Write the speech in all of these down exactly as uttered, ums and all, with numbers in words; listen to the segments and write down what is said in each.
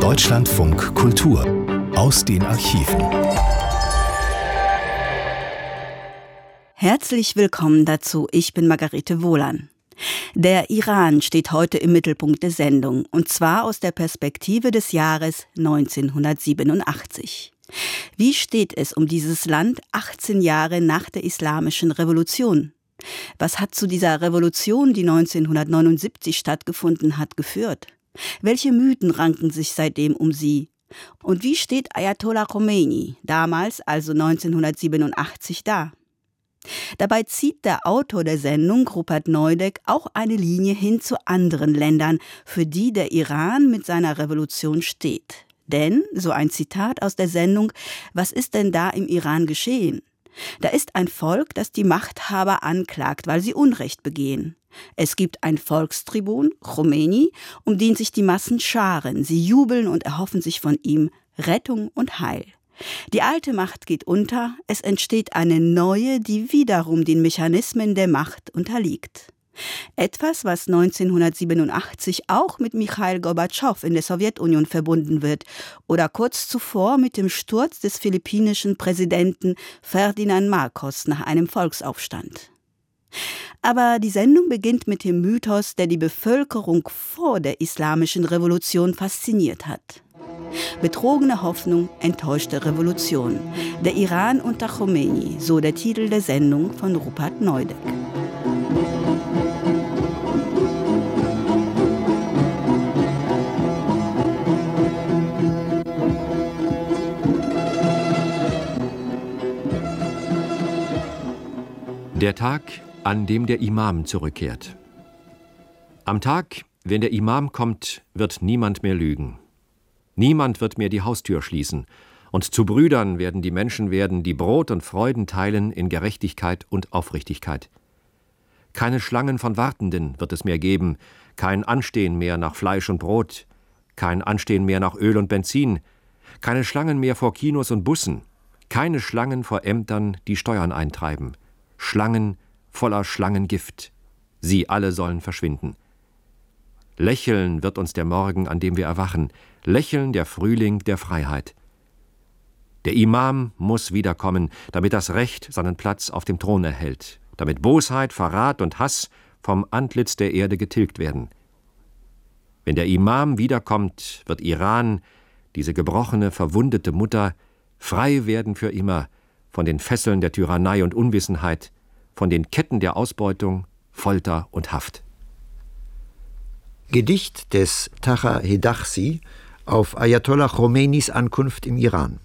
Deutschlandfunk Kultur aus den Archiven. Herzlich willkommen dazu, ich bin Margarete Wohlan. Der Iran steht heute im Mittelpunkt der Sendung, und zwar aus der Perspektive des Jahres neunzehnhundertsiebenundachtzig. Wie steht es um dieses Land achtzehn Jahre nach der Islamischen Revolution? Was hat zu dieser Revolution, die neunzehnhundertneunundsiebzig stattgefunden hat, geführt? Welche Mythen ranken sich seitdem um sie? Und wie steht Ayatollah Khomeini, damals also neunzehnhundertsiebenundachtzig, da? Dabei zieht der Autor der Sendung, Rupert Neudeck, auch eine Linie hin zu anderen Ländern, für die der Iran mit seiner Revolution steht. Denn, so ein Zitat aus der Sendung, was ist denn da im Iran geschehen? Da ist ein Volk, das die Machthaber anklagt, weil sie Unrecht begehen. Es gibt einen Volkstribun, Khomeini, um den sich die Massen scharen. Sie jubeln und erhoffen sich von ihm Rettung und Heil. Die alte Macht geht unter, es entsteht eine neue, die wiederum den Mechanismen der Macht unterliegt. Etwas, was neunzehnhundertsiebenundachtzig auch mit Michail Gorbatschow in der Sowjetunion verbunden wird oder kurz zuvor mit dem Sturz des philippinischen Präsidenten Ferdinand Marcos nach einem Volksaufstand. Aber die Sendung beginnt mit dem Mythos, der die Bevölkerung vor der Islamischen Revolution fasziniert hat. Betrogene Hoffnung, enttäuschte Revolution. Der Iran unter Khomeini, so der Titel der Sendung von Rupert Neudeck. Der Tag, an dem der Imam zurückkehrt. Am Tag, wenn der Imam kommt, wird niemand mehr lügen. Niemand wird mehr die Haustür schließen, und zu Brüdern werden die Menschen werden, die Brot und Freuden teilen in Gerechtigkeit und Aufrichtigkeit. Keine Schlangen von Wartenden wird es mehr geben, kein Anstehen mehr nach Fleisch und Brot, kein Anstehen mehr nach Öl und Benzin, keine Schlangen mehr vor Kinos und Bussen, keine Schlangen vor Ämtern, die Steuern eintreiben. Schlangen voller Schlangengift. Sie alle sollen verschwinden. Lächeln wird uns der Morgen, an dem wir erwachen, lächeln der Frühling der Freiheit. Der Imam muss wiederkommen, damit das Recht seinen Platz auf dem Thron erhält, damit Bosheit, Verrat und Hass vom Antlitz der Erde getilgt werden. Wenn der Imam wiederkommt, wird Iran, diese gebrochene, verwundete Mutter, frei werden für immer von den Fesseln der Tyrannei und Unwissenheit, von den Ketten der Ausbeutung, Folter und Haft. Gedicht des Taha Hedachsi auf Ayatollah Khomeinis Ankunft im Iran.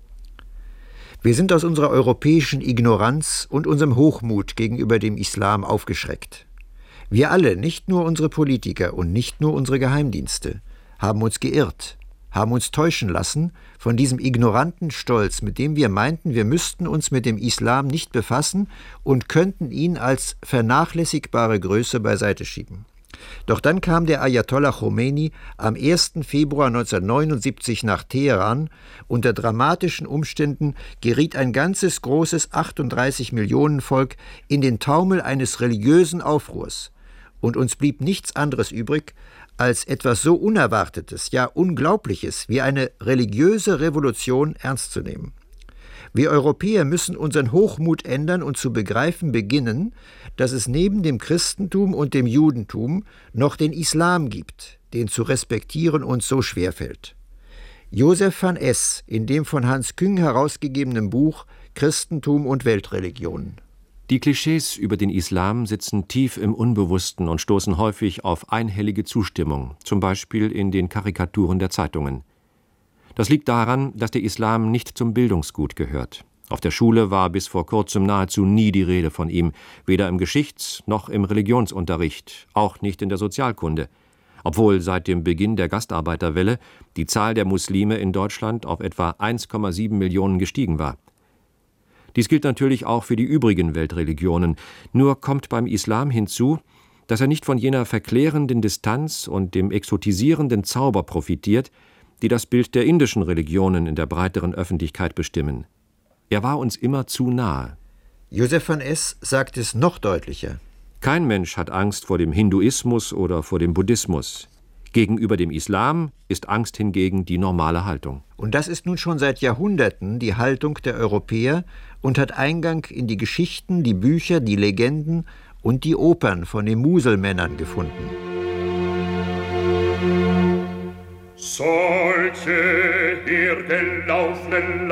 Wir sind aus unserer europäischen Ignoranz und unserem Hochmut gegenüber dem Islam aufgeschreckt. Wir alle, nicht nur unsere Politiker und nicht nur unsere Geheimdienste, haben uns geirrt, haben uns täuschen lassen von diesem ignoranten Stolz, mit dem wir meinten, wir müssten uns mit dem Islam nicht befassen und könnten ihn als vernachlässigbare Größe beiseite schieben. Doch dann kam der Ayatollah Khomeini am ersten Februar neunzehnhundertneunundsiebzig nach Teheran. Unter dramatischen Umständen geriet ein ganzes großes achtunddreißig Millionen Volk in den Taumel eines religiösen Aufruhrs. Und uns blieb nichts anderes übrig, als etwas so Unerwartetes, ja Unglaubliches wie eine religiöse Revolution ernst zu nehmen. Wir Europäer müssen unseren Hochmut ändern und zu begreifen beginnen, dass es neben dem Christentum und dem Judentum noch den Islam gibt, den zu respektieren uns so schwerfällt. Josef van Es in dem von Hans Küng herausgegebenen Buch Christentum und Weltreligionen. Die Klischees über den Islam sitzen tief im Unbewussten und stoßen häufig auf einhellige Zustimmung, zum Beispiel in den Karikaturen der Zeitungen. Das liegt daran, dass der Islam nicht zum Bildungsgut gehört. Auf der Schule war bis vor kurzem nahezu nie die Rede von ihm, weder im Geschichts- noch im Religionsunterricht, auch nicht in der Sozialkunde, obwohl seit dem Beginn der Gastarbeiterwelle die Zahl der Muslime in Deutschland auf etwa eins Komma sieben Millionen gestiegen war. Dies gilt natürlich auch für die übrigen Weltreligionen, nur kommt beim Islam hinzu, dass er nicht von jener verklärenden Distanz und dem exotisierenden Zauber profitiert, die das Bild der indischen Religionen in der breiteren Öffentlichkeit bestimmen. Er war uns immer zu nahe. Josef van Es sagt es noch deutlicher. Kein Mensch hat Angst vor dem Hinduismus oder vor dem Buddhismus. Gegenüber dem Islam ist Angst hingegen die normale Haltung. Und das ist nun schon seit Jahrhunderten die Haltung der Europäer und hat Eingang in die Geschichten, die Bücher, die Legenden und die Opern von den Muselmännern gefunden. Solche hergelaufenen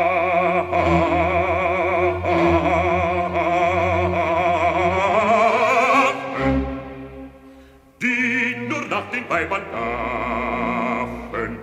Larven, die nur nach den Weibern gaffen,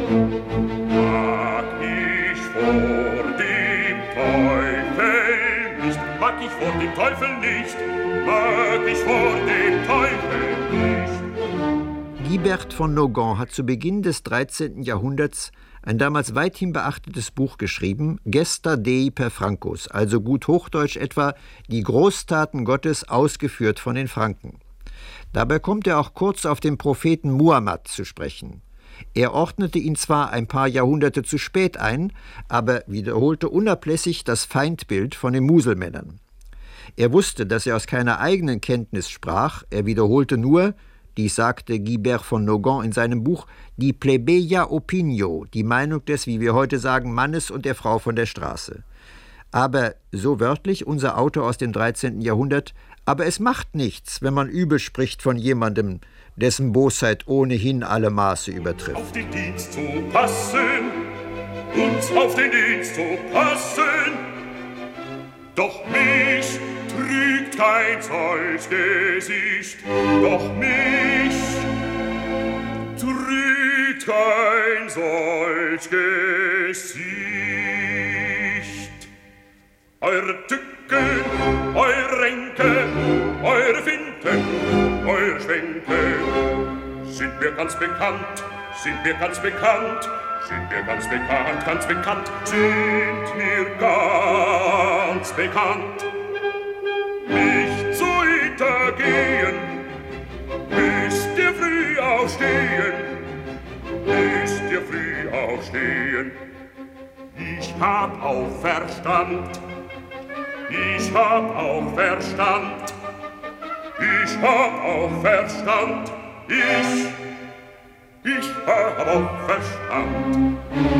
mag ich vor dem Teufel nicht, mag ich vor dem Teufel nicht, mag ich vor dem Teufel nicht. Guibert von Nogent hat zu Beginn des dreizehnten Jahrhunderts ein damals weithin beachtetes Buch geschrieben, Gesta Dei per Francos, also gut Hochdeutsch etwa die Großtaten Gottes ausgeführt von den Franken. Dabei kommt er auch kurz auf den Propheten Muhammad zu sprechen. Er ordnete ihn zwar ein paar Jahrhunderte zu spät ein, aber wiederholte unablässig das Feindbild von den Muselmännern. Er wusste, dass er aus keiner eigenen Kenntnis sprach, er wiederholte nur, dies sagte Guibert von Nogent in seinem Buch, die Plebeia Opinio, die Meinung des, wie wir heute sagen, Mannes und der Frau von der Straße. Aber, so wörtlich unser Autor aus dem dreizehnten Jahrhundert, aber es macht nichts, wenn man übel spricht von jemandem, dessen Bosheit ohnehin alle Maße übertrifft. Auf den Dienst zu passen, uns auf den Dienst zu passen, doch mich trügt kein solch Gesicht, doch mich trügt kein solch Gesicht. Eure Tücken, eure Ränke, eure Finten, eure Schwänke sind mir ganz bekannt, sind mir ganz bekannt, sind mir ganz bekannt, ganz bekannt, sind mir ganz bekannt. Nicht zu hintergehen, müsst ihr früh aufstehen, müsst ihr früh aufstehen. Ich hab auch Verstand, ich hab auch Verstand, ich hab auch Verstand, ich, ich hab auch Verstand.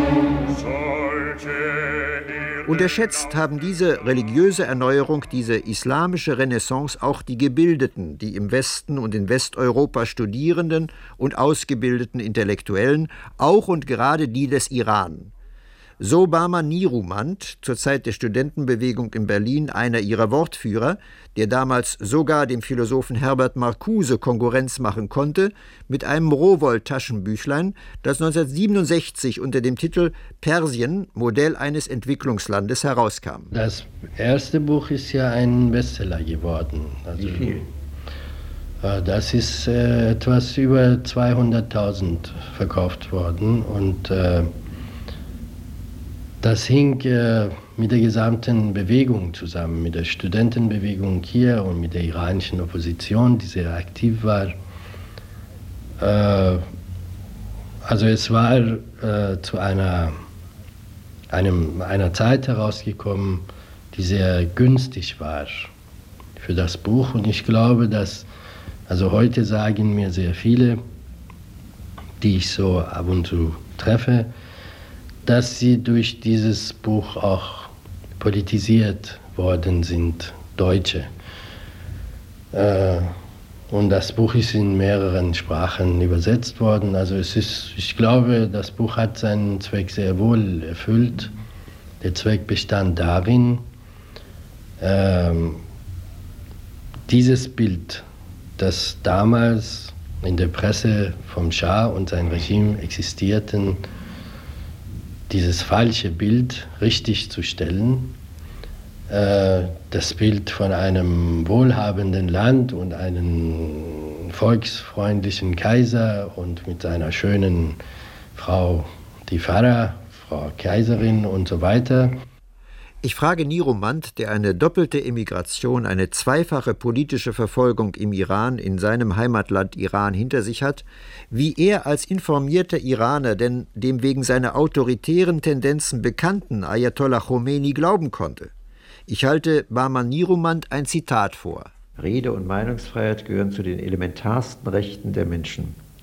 Solche Unterschätzt haben diese religiöse Erneuerung, diese islamische Renaissance auch die Gebildeten, die im Westen und in Westeuropa studierenden und ausgebildeten Intellektuellen, auch und gerade die des Iran. So Bahman Nirumand, zur Zeit der Studentenbewegung in Berlin einer ihrer Wortführer, der damals sogar dem Philosophen Herbert Marcuse Konkurrenz machen konnte, mit einem Rowohlt-Taschenbüchlein, das neunzehnhundertsiebenundsechzig unter dem Titel Persien, Modell eines Entwicklungslandes herauskam. Das erste Buch ist ja ein Bestseller geworden. Also, wie viel? Das ist äh, etwas über zweihunderttausend verkauft worden und äh, das hing äh, mit der gesamten Bewegung zusammen, mit der Studentenbewegung hier und mit der iranischen Opposition, die sehr aktiv war. Äh, also es war äh, zu einer, einem, einer Zeit herausgekommen, die sehr günstig war für das Buch. Und ich glaube, dass, also heute sagen mir sehr viele, die ich so ab und zu treffe, dass sie durch dieses Buch auch politisiert worden sind, Deutsche. Äh, und das Buch ist in mehreren Sprachen übersetzt worden. Also es ist, ich glaube, das Buch hat seinen Zweck sehr wohl erfüllt. Der Zweck bestand darin, äh, dieses Bild, das damals in der Presse vom Schah und sein Regime existierten, dieses falsche Bild richtig zu stellen, äh, das Bild von einem wohlhabenden Land und einem volksfreundlichen Kaiser und mit seiner schönen Frau, die Farah, Frau Kaiserin und so weiter. Ich frage Nirumand, der eine doppelte Emigration, eine zweifache politische Verfolgung im Iran, in seinem Heimatland Iran hinter sich hat, wie er als informierter Iraner denn dem wegen seiner autoritären Tendenzen bekannten Ayatollah Khomeini glauben konnte. Ich halte Bahman Nirumand ein Zitat vor. Rede- und Meinungsfreiheit gehören zu den elementarsten Rechten der Menschen.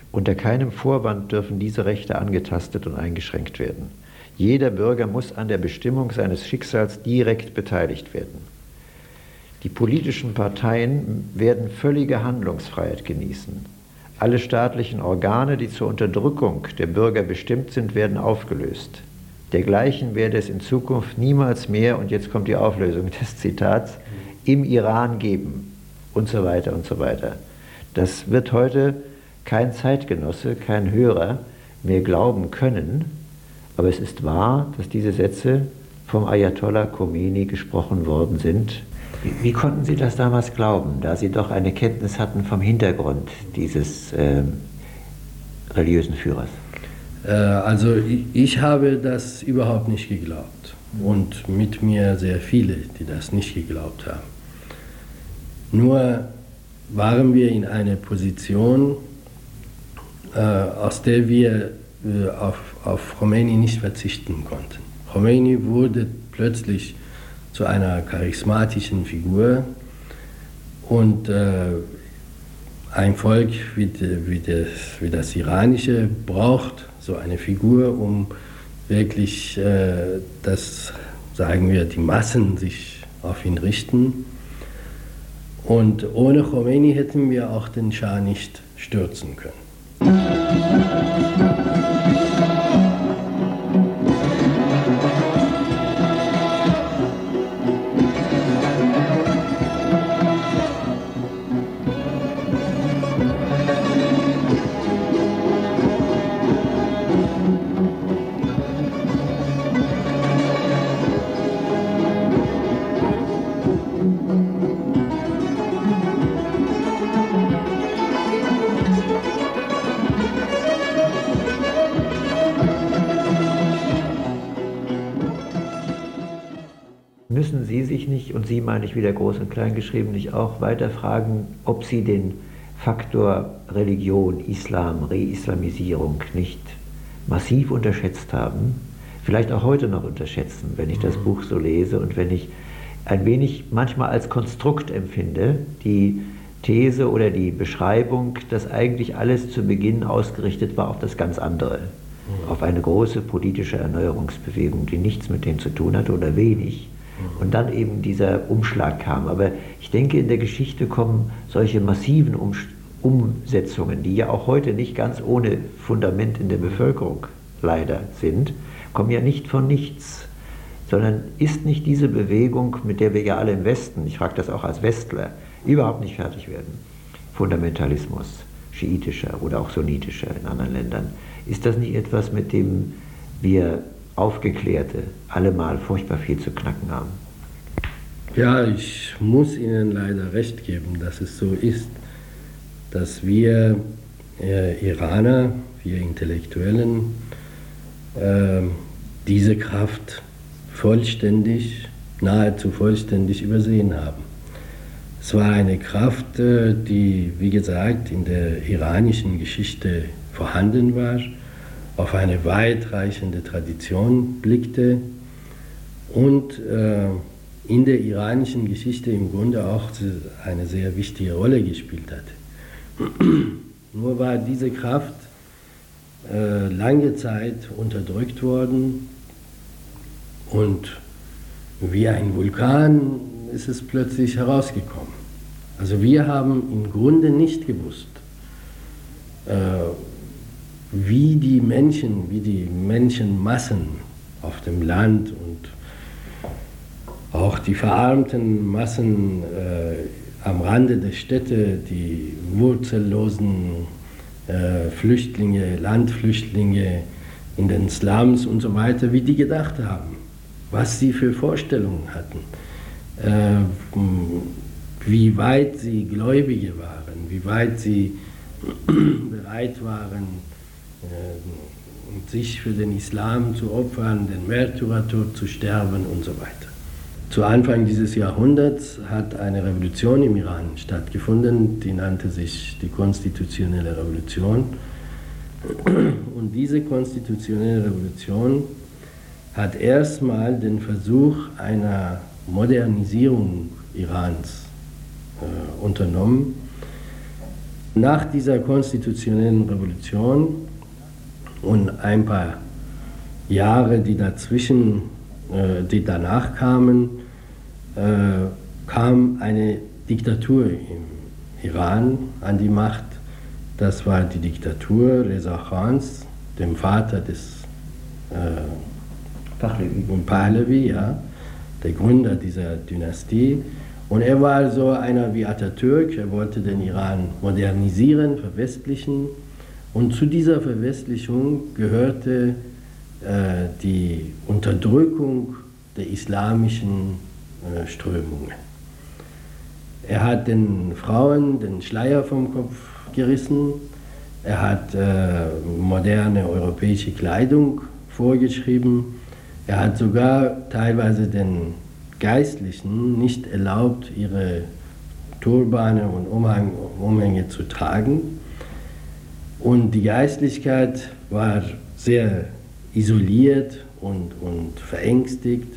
Unter keinem Vorwand dürfen diese Rechte angetastet und eingeschränkt werden. Jeder Bürger muss an der Bestimmung seines Schicksals direkt beteiligt werden. Die politischen Parteien werden völlige Handlungsfreiheit genießen. Alle staatlichen Organe, die zur Unterdrückung der Bürger bestimmt sind, werden aufgelöst. Dergleichen werde es in Zukunft niemals mehr, und jetzt kommt die Auflösung des Zitats, im Iran geben und so weiter und so weiter. Das wird heute kein Zeitgenosse, kein Hörer mehr glauben können, aber es ist wahr, dass diese Sätze vom Ayatollah Khomeini gesprochen worden sind. Wie, wie konnten Sie das damals glauben, da Sie doch eine Kenntnis hatten vom Hintergrund dieses äh, religiösen Führers? Äh, also ich, ich habe das überhaupt nicht geglaubt und mit mir sehr viele, die das nicht geglaubt haben. Nur waren wir in einer Position, äh, aus der wir äh, auf, auf Khomeini nicht verzichten konnten. Khomeini wurde plötzlich zu einer charismatischen Figur und äh, ein Volk wie, de, wie, das, wie das iranische braucht so eine Figur, um wirklich, äh, dass, sagen wir, die Massen sich auf ihn richten. Und ohne Khomeini hätten wir auch den Schah nicht stürzen können. Müssen Sie sich nicht, und Sie meine ich wieder groß und klein geschrieben, nicht auch weiter fragen, ob Sie den Faktor Religion, Islam, Reislamisierung nicht massiv unterschätzt haben, vielleicht auch heute noch unterschätzen, wenn ich das Buch so lese und wenn ich ein wenig manchmal als Konstrukt empfinde, die These oder die Beschreibung, dass eigentlich alles zu Beginn ausgerichtet war auf das ganz andere, auf eine große politische Erneuerungsbewegung, die nichts mit dem zu tun hatte oder wenig. Und dann eben dieser Umschlag kam. Aber ich denke, in der Geschichte kommen solche massiven um Umsetzungen, die ja auch heute nicht ganz ohne Fundament in der Bevölkerung leider sind, kommen ja nicht von nichts, sondern ist nicht diese Bewegung, mit der wir ja alle im Westen, ich frage das auch als Westler, überhaupt nicht fertig werden, Fundamentalismus, schiitischer oder auch sunnitischer in anderen Ländern, ist das nicht etwas, mit dem wir Aufgeklärte allemal furchtbar viel zu knacken haben? Ja, ich muss Ihnen leider recht geben, dass es so ist, dass wir äh, Iraner, wir Intellektuellen, äh, diese Kraft vollständig, nahezu vollständig übersehen haben. Es war eine Kraft, äh, die, wie gesagt, in der iranischen Geschichte vorhanden war, auf eine weitreichende Tradition blickte und äh, in der iranischen Geschichte im Grunde auch eine sehr wichtige Rolle gespielt hat. Nur war diese Kraft äh, lange Zeit unterdrückt worden und wie ein Vulkan ist es plötzlich herausgekommen. Also wir haben im Grunde nicht gewusst, äh, wie die Menschen, wie die Menschenmassen auf dem Land und auch die verarmten Massen äh, am Rande der Städte, die wurzellosen äh, Flüchtlinge, Landflüchtlinge in den Slums und so weiter, wie die gedacht haben, was sie für Vorstellungen hatten, äh, wie weit sie Gläubige waren, wie weit sie bereit waren, sich für den Islam zu opfern, den Märtyrertod zu sterben und so weiter. Zu Anfang dieses Jahrhunderts hat eine Revolution im Iran stattgefunden, die nannte sich die Konstitutionelle Revolution. Und diese Konstitutionelle Revolution hat erstmal den Versuch einer Modernisierung Irans äh, unternommen, Nach dieser konstitutionellen Revolution und ein paar Jahre, die dazwischen, äh, die danach kamen, äh, kam eine Diktatur im Iran an die Macht. Das war die Diktatur Reza Khans, dem Vater des äh, Pahlavi, Pahlavi, ja, der Gründer dieser Dynastie. Und er war so einer wie Atatürk, er wollte den Iran modernisieren, verwestlichen. Und zu dieser Verwestlichung gehörte äh, die Unterdrückung der islamischen äh, Strömungen. Er hat den Frauen den Schleier vom Kopf gerissen, er hat äh, moderne europäische Kleidung vorgeschrieben, er hat sogar teilweise den Geistlichen nicht erlaubt, ihre Turbane und Umhang, Umhänge zu tragen. Und die Geistlichkeit war sehr isoliert und, und verängstigt.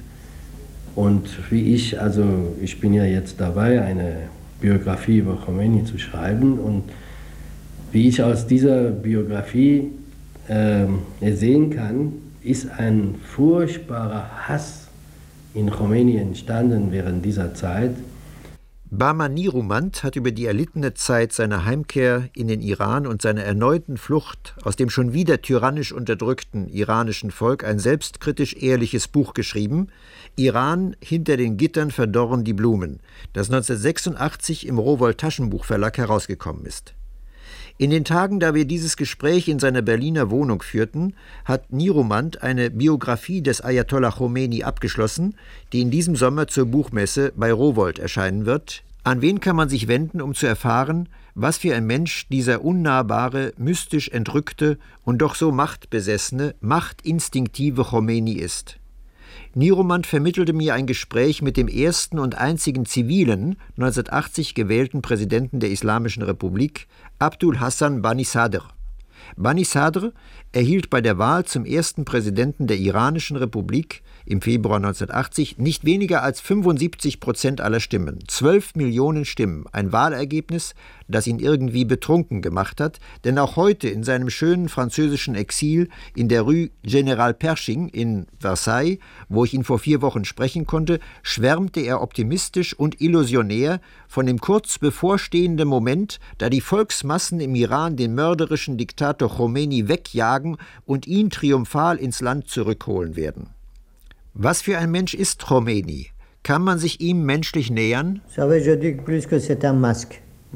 Und wie ich, also ich bin ja jetzt dabei, eine Biografie über Khomeini zu schreiben. Und wie ich aus dieser Biografie äh, sehen kann, ist ein furchtbarer Hass in Khomeini entstanden während dieser Zeit. Bahman Nirumand hat über die erlittene Zeit seiner Heimkehr in den Iran und seiner erneuten Flucht aus dem schon wieder tyrannisch unterdrückten iranischen Volk ein selbstkritisch ehrliches Buch geschrieben, Iran, hinter den Gittern verdorren die Blumen, das neunzehnhundertsechsundachtzig im Rowohlt Taschenbuchverlag herausgekommen ist. In den Tagen, da wir dieses Gespräch in seiner Berliner Wohnung führten, hat Nirumand eine Biografie des Ayatollah Khomeini abgeschlossen, die in diesem Sommer zur Buchmesse bei Rowohlt erscheinen wird. An wen kann man sich wenden, um zu erfahren, was für ein Mensch dieser unnahbare, mystisch entrückte und doch so machtbesessene, machtinstinktive Khomeini ist? Nirumand vermittelte mir ein Gespräch mit dem ersten und einzigen zivilen, neunzehnhundertachtzig gewählten Präsidenten der Islamischen Republik, Abdul Hassan Bani Sadr. Bani Sadr erhielt bei der Wahl zum ersten Präsidenten der Iranischen Republik im Februar neunzehnhundertachtzig nicht weniger als fünfundsiebzig Prozent aller Stimmen, zwölf Millionen Stimmen, ein Wahlergebnis, das ihn irgendwie betrunken gemacht hat, denn auch heute in seinem schönen französischen Exil in der Rue General Pershing in Versailles, wo ich ihn vor vier Wochen sprechen konnte, schwärmte er optimistisch und illusionär von dem kurz bevorstehenden Moment, da die Volksmassen im Iran den mörderischen Diktator Khomeini wegjagen und ihn triumphal ins Land zurückholen werden. Was für ein Mensch ist Khomeini? Kann man sich ihm menschlich nähern? Je dis plus que c'est un masque.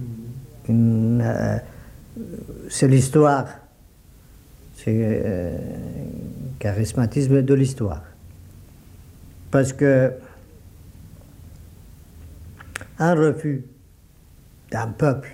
Une, euh, c'est l'histoire. C'est euh, charismatisme de l'histoire. Parce que un refus d'un peuple,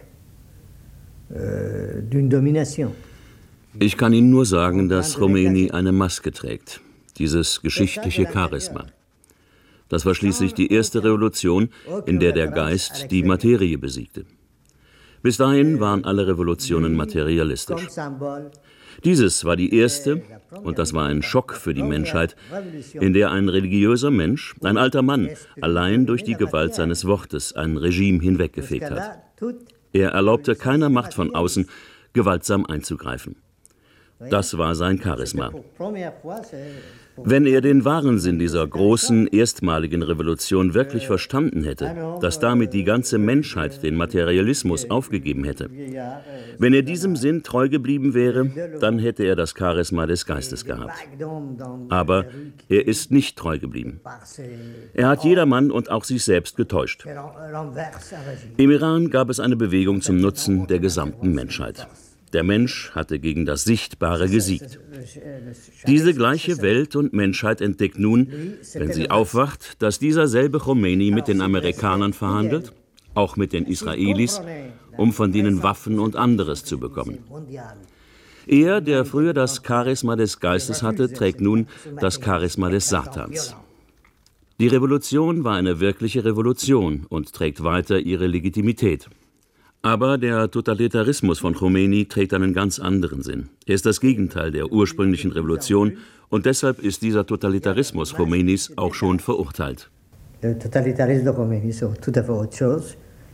euh, d'une domination. Ich kann Ihnen nur sagen, dass Khomeini eine Maske trägt. Dieses geschichtliche Charisma. Das war schließlich die erste Revolution, in der der Geist die Materie besiegte. Bis dahin waren alle Revolutionen materialistisch. Dieses war die erste, und das war ein Schock für die Menschheit, in der ein religiöser Mensch, ein alter Mann, allein durch die Gewalt seines Wortes ein Regime hinweggefegt hat. Er erlaubte keiner Macht von außen, gewaltsam einzugreifen. Das war sein Charisma. Wenn er den wahren Sinn dieser großen, erstmaligen Revolution wirklich verstanden hätte, dass damit die ganze Menschheit den Materialismus aufgegeben hätte, wenn er diesem Sinn treu geblieben wäre, dann hätte er das Charisma des Geistes gehabt. Aber er ist nicht treu geblieben. Er hat jedermann und auch sich selbst getäuscht. Im Iran gab es eine Bewegung zum Nutzen der gesamten Menschheit. Der Mensch hatte gegen das Sichtbare gesiegt. Diese gleiche Welt und Menschheit entdeckt nun, wenn sie aufwacht, dass dieser selbe Khomeini mit den Amerikanern verhandelt, auch mit den Israelis, um von denen Waffen und anderes zu bekommen. Er, der früher das Charisma des Geistes hatte, trägt nun das Charisma des Satans. Die Revolution war eine wirkliche Revolution und trägt weiter ihre Legitimität. Aber der Totalitarismus von Khomeini trägt einen ganz anderen Sinn. Er ist das Gegenteil der ursprünglichen Revolution und deshalb ist dieser Totalitarismus Khomeinis auch schon verurteilt. Der Totalitarismus de Khomeini ist tout à fait autre chose.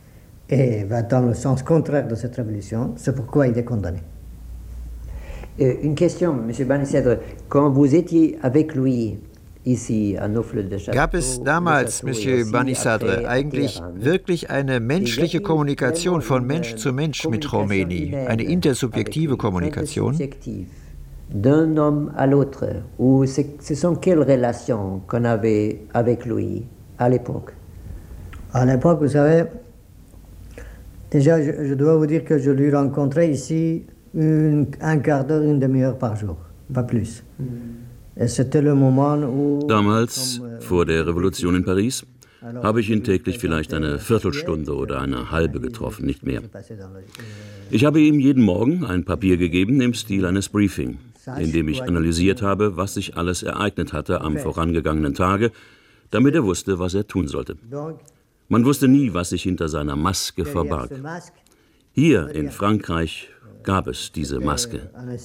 et va dans le sens contraire de cette révolution. C'est pourquoi il est condamné. Une question, Monsieur Banisadre. Quand vous étiez avec lui ici à Neaufle-de-Château, gab es damals, Monsieur Banisadre, eigentlich wirklich eine menschliche Kommunikation von Mensch zu Mensch mit Khomeini, eine intersubjektive Kommunikation? D'un homme à l'autre, ou ce sont quelles relations qu'on avait avec lui à l'époque? À l'époque, vous savez, déjà, je, je dois vous dire que je lui rencontrais ici une, un quart d'heure, une demi-heure par jour, pas plus. Mm. Et c'était le moment où... Damals, vor der Revolution in Paris, habe ich ihn täglich vielleicht eine Viertelstunde oder eine halbe getroffen, nicht mehr. Ich habe ihm jeden Morgen ein Papier gegeben im Stil eines Briefing, in dem ich analysiert habe, was sich alles ereignet hatte am vorangegangenen Tage, damit er wusste, was er tun sollte. Man wusste nie, was sich hinter seiner Maske verbarg. Hier in Frankreich gab es diese Maske.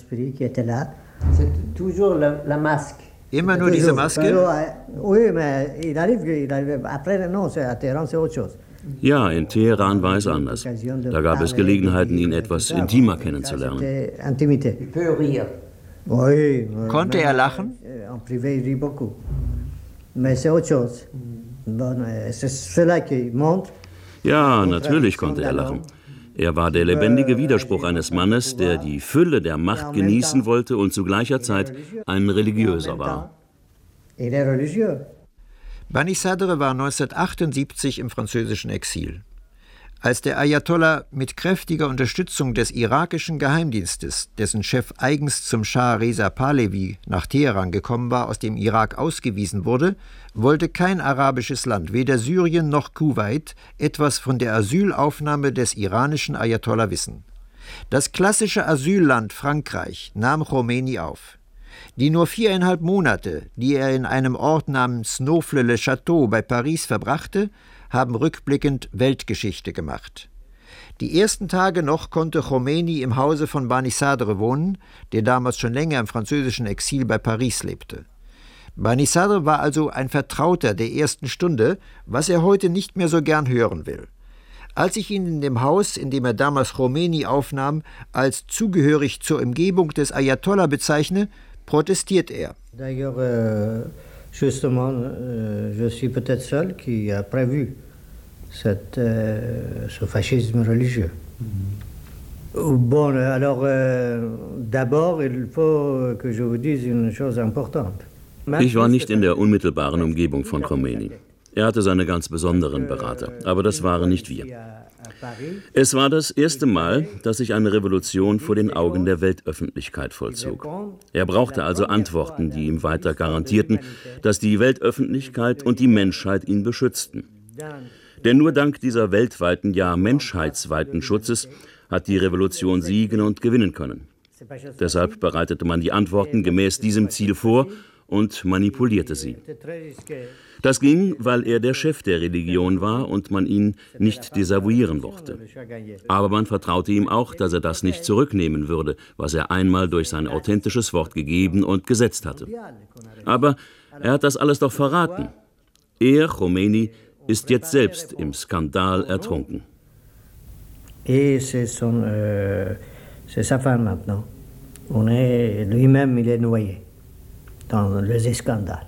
Immer nur diese Maske? Ja, in Teheran war es anders. Da gab es Gelegenheiten, ihn etwas intimer kennenzulernen. Konnte er lachen? Ja, natürlich konnte er lachen. Er war der lebendige Widerspruch eines Mannes, der die Fülle der Macht genießen wollte und zu gleicher Zeit ein Religiöser war. Banisadre war neunzehnhundertachtundsiebzig im französischen Exil. Als der Ayatollah mit kräftiger Unterstützung des irakischen Geheimdienstes, dessen Chef eigens zum Schah Reza Pahlavi nach Teheran gekommen war, aus dem Irak ausgewiesen wurde, wollte kein arabisches Land, weder Syrien noch Kuwait, etwas von der Asylaufnahme des iranischen Ayatollah wissen. Das klassische Asylland Frankreich nahm Khomeini auf. Die nur viereinhalb Monate, die er in einem Ort namens Neaufle-le-Château bei Paris verbrachte, haben rückblickend Weltgeschichte gemacht. Die ersten Tage noch konnte Khomeini im Hause von Banisadre wohnen, der damals schon länger im französischen Exil bei Paris lebte. Banisadre war also ein Vertrauter der ersten Stunde, was er heute nicht mehr so gern hören will. Als ich ihn in dem Haus, in dem er damals Khomeini aufnahm, als zugehörig zur Umgebung des Ayatollah bezeichne, protestiert er. D'ailleurs, euh, justement, euh, je suis peut-être seul qui a prévu cette, euh, ce fascisme religieux. Mm-hmm. Bon, alors, euh, d'abord, il faut que je vous dise une chose importante. Ich war nicht in der unmittelbaren Umgebung von Khomeini. Er hatte seine ganz besonderen Berater, aber das waren nicht wir. Es war das erste Mal, dass sich eine Revolution vor den Augen der Weltöffentlichkeit vollzog. Er brauchte also Antworten, die ihm weiter garantierten, dass die Weltöffentlichkeit und die Menschheit ihn beschützten. Denn nur dank dieser weltweiten, ja menschheitsweiten Schutzes hat die Revolution siegen und gewinnen können. Deshalb bereitete man die Antworten gemäß diesem Ziel vor und manipulierte sie. Das ging, weil er der Chef der Religion war und man ihn nicht desavouieren mochte. Aber man vertraute ihm auch, dass er das nicht zurücknehmen würde, was er einmal durch sein authentisches Wort gegeben und gesetzt hatte. Aber er hat das alles doch verraten. Er, Khomeini, ist jetzt selbst im Skandal ertrunken. Et c'est son, euh, c'est sa femme maintenant. On est, lui-même, il est noyé dans le scandale.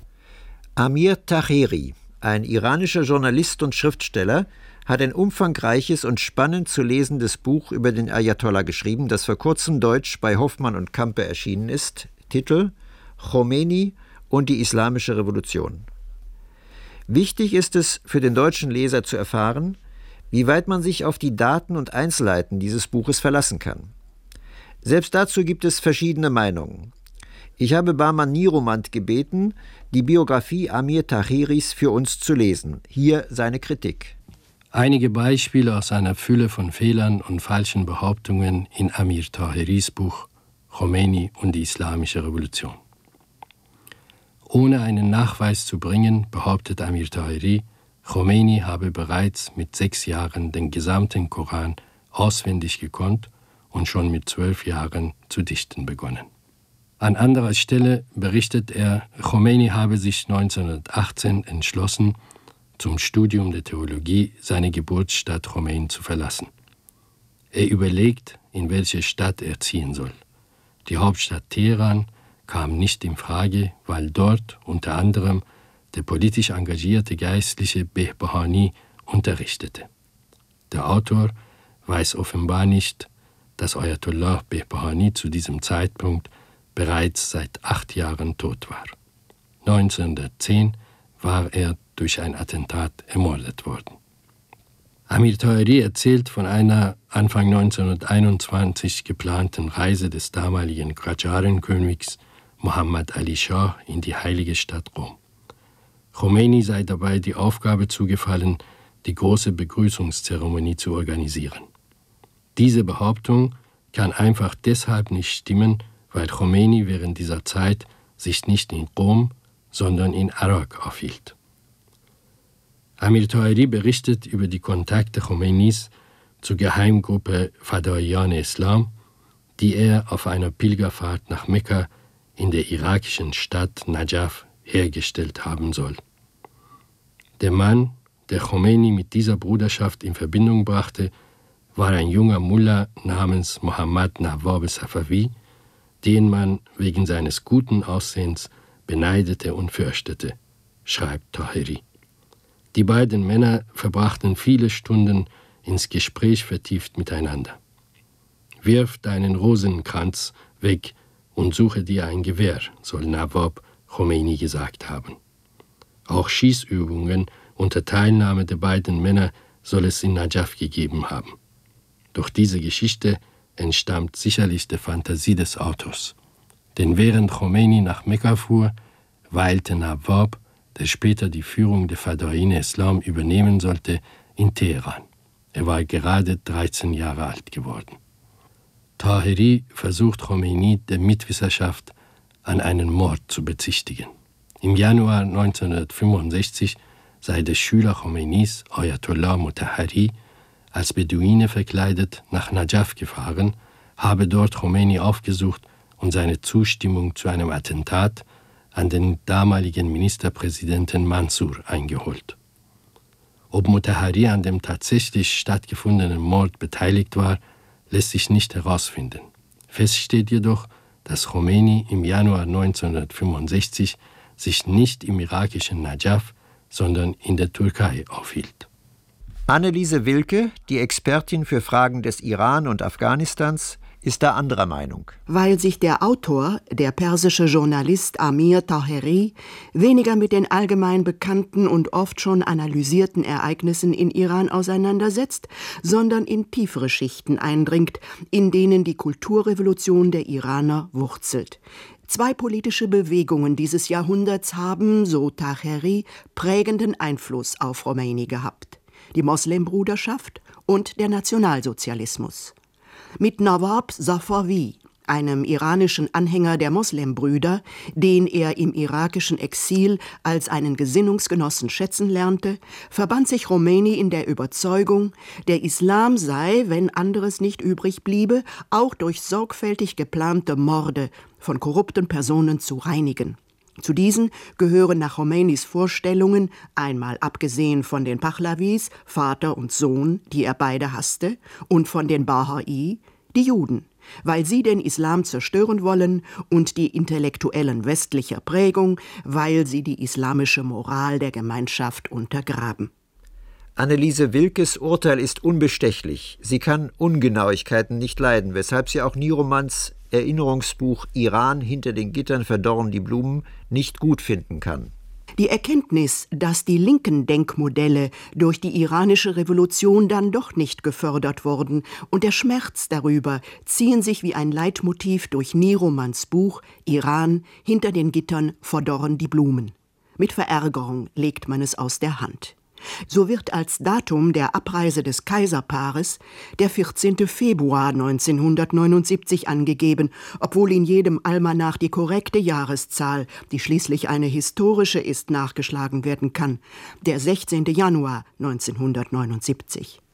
Amir Taheri, ein iranischer Journalist und Schriftsteller, hat ein umfangreiches und spannend zu lesendes Buch über den Ayatollah geschrieben, das vor kurzem deutsch bei Hoffmann und Campe erschienen ist. Titel: Khomeini und die Islamische Revolution. Wichtig ist es für den deutschen Leser zu erfahren, wie weit man sich auf die Daten und Einzelheiten dieses Buches verlassen kann. Selbst dazu gibt es verschiedene Meinungen. Ich habe Bahman Niromand gebeten, die Biografie Amir Taheris für uns zu lesen. Hier seine Kritik. Einige Beispiele aus einer Fülle von Fehlern und falschen Behauptungen in Amir Taheris Buch Khomeini und die Islamische Revolution. Ohne einen Nachweis zu bringen, behauptet Amir Taheri, Khomeini habe bereits mit sechs Jahren den gesamten Koran auswendig gekonnt und schon mit zwölf Jahren zu dichten begonnen. An anderer Stelle berichtet er, Khomeini habe sich neunzehnhundertachtzehn entschlossen, zum Studium der Theologie seine Geburtsstadt Khomeini zu verlassen. Er überlegt, in welche Stadt er ziehen soll. Die Hauptstadt Teheran kam nicht in Frage, weil dort unter anderem der politisch engagierte Geistliche Behbahani unterrichtete. Der Autor weiß offenbar nicht, dass Ayatollah Behbahani zu diesem Zeitpunkt bereits seit acht Jahren tot war. neunzehnhundertzehn war er durch ein Attentat ermordet worden. Amir Taheri erzählt von einer Anfang neunzehnhunderteinundzwanzig geplanten Reise des damaligen Qajaren-Königs Muhammad Ali Shah in die heilige Stadt Rom. Khomeini sei dabei die Aufgabe zugefallen, die große Begrüßungszeremonie zu organisieren. Diese Behauptung kann einfach deshalb nicht stimmen, weil Khomeini während dieser Zeit sich nicht in Rom, sondern in Irak aufhielt. Amir Taheri berichtet über die Kontakte Khomeinis zur Geheimgruppe Fadaiyan-e Islam, die er auf einer Pilgerfahrt nach Mekka in der irakischen Stadt Najaf hergestellt haben soll. Der Mann, der Khomeini mit dieser Bruderschaft in Verbindung brachte, war ein junger Mullah namens Mohammad Nawab Safavi, den man wegen seines guten Aussehens beneidete und fürchtete, schreibt Taheri. Die beiden Männer verbrachten viele Stunden ins Gespräch vertieft miteinander. Wirf deinen Rosenkranz weg und suche dir ein Gewehr, soll Nawab Khomeini gesagt haben. Auch Schießübungen unter Teilnahme der beiden Männer soll es in Najaf gegeben haben. Doch diese Geschichte entstammt sicherlich der Fantasie des Autors. Denn während Khomeini nach Mekka fuhr, weilte Nawab, der später die Führung der Fadaiyan-e Islam übernehmen sollte, in Teheran. Er war gerade dreizehn Jahre alt geworden. Taheri versucht Khomeini der Mitwisserschaft an einen Mord zu bezichtigen. Im Januar neunzehnhundertfünfundsechzig sei der Schüler Khomeinis, Ayatollah Motahhari, als Beduine verkleidet nach Najaf gefahren, habe dort Khomeini aufgesucht und seine Zustimmung zu einem Attentat an den damaligen Ministerpräsidenten Mansur eingeholt. Ob Motahhari an dem tatsächlich stattgefundenen Mord beteiligt war, lässt sich nicht herausfinden. Fest steht jedoch, dass Khomeini im Januar neunzehnhundertfünfundsechzig sich nicht im irakischen Najaf, sondern in der Türkei aufhielt. Anneliese Wilke, die Expertin für Fragen des Iran und Afghanistans, ist da anderer Meinung. Weil sich der Autor, der persische Journalist Amir Taheri, weniger mit den allgemein bekannten und oft schon analysierten Ereignissen in Iran auseinandersetzt, sondern in tiefere Schichten eindringt, in denen die Kulturrevolution der Iraner wurzelt. Zwei politische Bewegungen dieses Jahrhunderts haben, so Taheri, prägenden Einfluss auf Khomeini gehabt: die Moslembruderschaft und der Nationalsozialismus. Mit Nawab Safavi, einem iranischen Anhänger der Moslembrüder, den er im irakischen Exil als einen Gesinnungsgenossen schätzen lernte, verband sich Khomeini in der Überzeugung, der Islam sei, wenn anderes nicht übrig bliebe, auch durch sorgfältig geplante Morde von korrupten Personen zu reinigen. Zu diesen gehören nach Khomeinis Vorstellungen, einmal abgesehen von den Pahlavis, Vater und Sohn, die er beide hasste, und von den Bahai, die Juden, weil sie den Islam zerstören wollen, und die Intellektuellen westlicher Prägung, weil sie die islamische Moral der Gemeinschaft untergraben. Anneliese Wilkes Urteil ist unbestechlich. Sie kann Ungenauigkeiten nicht leiden, weshalb sie auch Niromans Erinnerungsbuch »Iran hinter den Gittern verdorren die Blumen« nicht gut finden kann. Die Erkenntnis, dass die linken Denkmodelle durch die iranische Revolution dann doch nicht gefördert wurden, und der Schmerz darüber ziehen sich wie ein Leitmotiv durch Niromans Buch »Iran hinter den Gittern verdorren die Blumen«. Mit Verärgerung legt man es aus der Hand. So wird als Datum der Abreise des Kaiserpaares der vierzehnten Februar neunzehnhundertneunundsiebzig angegeben, obwohl in jedem Almanach die korrekte Jahreszahl, die schließlich eine historische ist, nachgeschlagen werden kann, der sechzehnten Januar neunzehnhundertneunundsiebzig.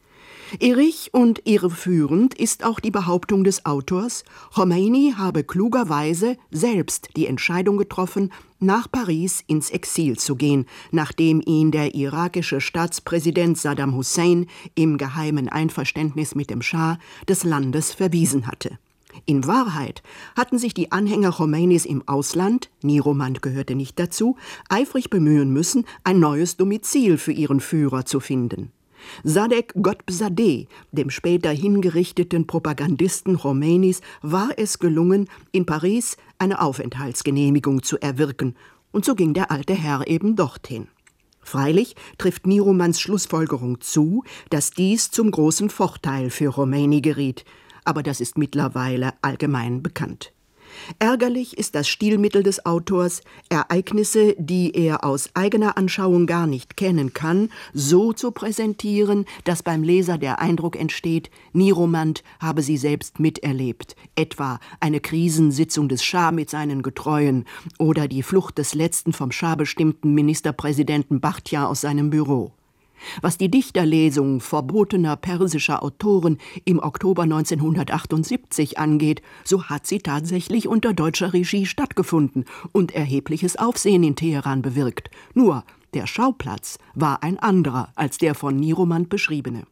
Irrig und irreführend ist auch die Behauptung des Autors, Khomeini habe klugerweise selbst die Entscheidung getroffen, nach Paris ins Exil zu gehen, nachdem ihn der irakische Staatspräsident Saddam Hussein im geheimen Einverständnis mit dem Schah des Landes verwiesen hatte. In Wahrheit hatten sich die Anhänger Khomeinis im Ausland, Niromand gehörte nicht dazu, eifrig bemühen müssen, ein neues Domizil für ihren Führer zu finden. Sadegh Ghotbzadeh, dem später hingerichteten Propagandisten Khomeinis, war es gelungen, in Paris eine Aufenthaltsgenehmigung zu erwirken, und so ging der alte Herr eben dorthin. Freilich trifft Niromands Schlussfolgerung zu, dass dies zum großen Vorteil für Khomeini geriet, aber das ist mittlerweile allgemein bekannt. Ärgerlich ist das Stilmittel des Autors, Ereignisse, die er aus eigener Anschauung gar nicht kennen kann, so zu präsentieren, dass beim Leser der Eindruck entsteht, Niromand habe sie selbst miterlebt, etwa eine Krisensitzung des Schah mit seinen Getreuen oder die Flucht des letzten vom Schah bestimmten Ministerpräsidenten Bakhtiar aus seinem Büro. Was die Dichterlesung verbotener persischer Autoren im Oktober neunzehnhundertachtundsiebzig angeht, so hat sie tatsächlich unter deutscher Regie stattgefunden und erhebliches Aufsehen in Teheran bewirkt. Nur der Schauplatz war ein anderer als der von Niromand beschriebene.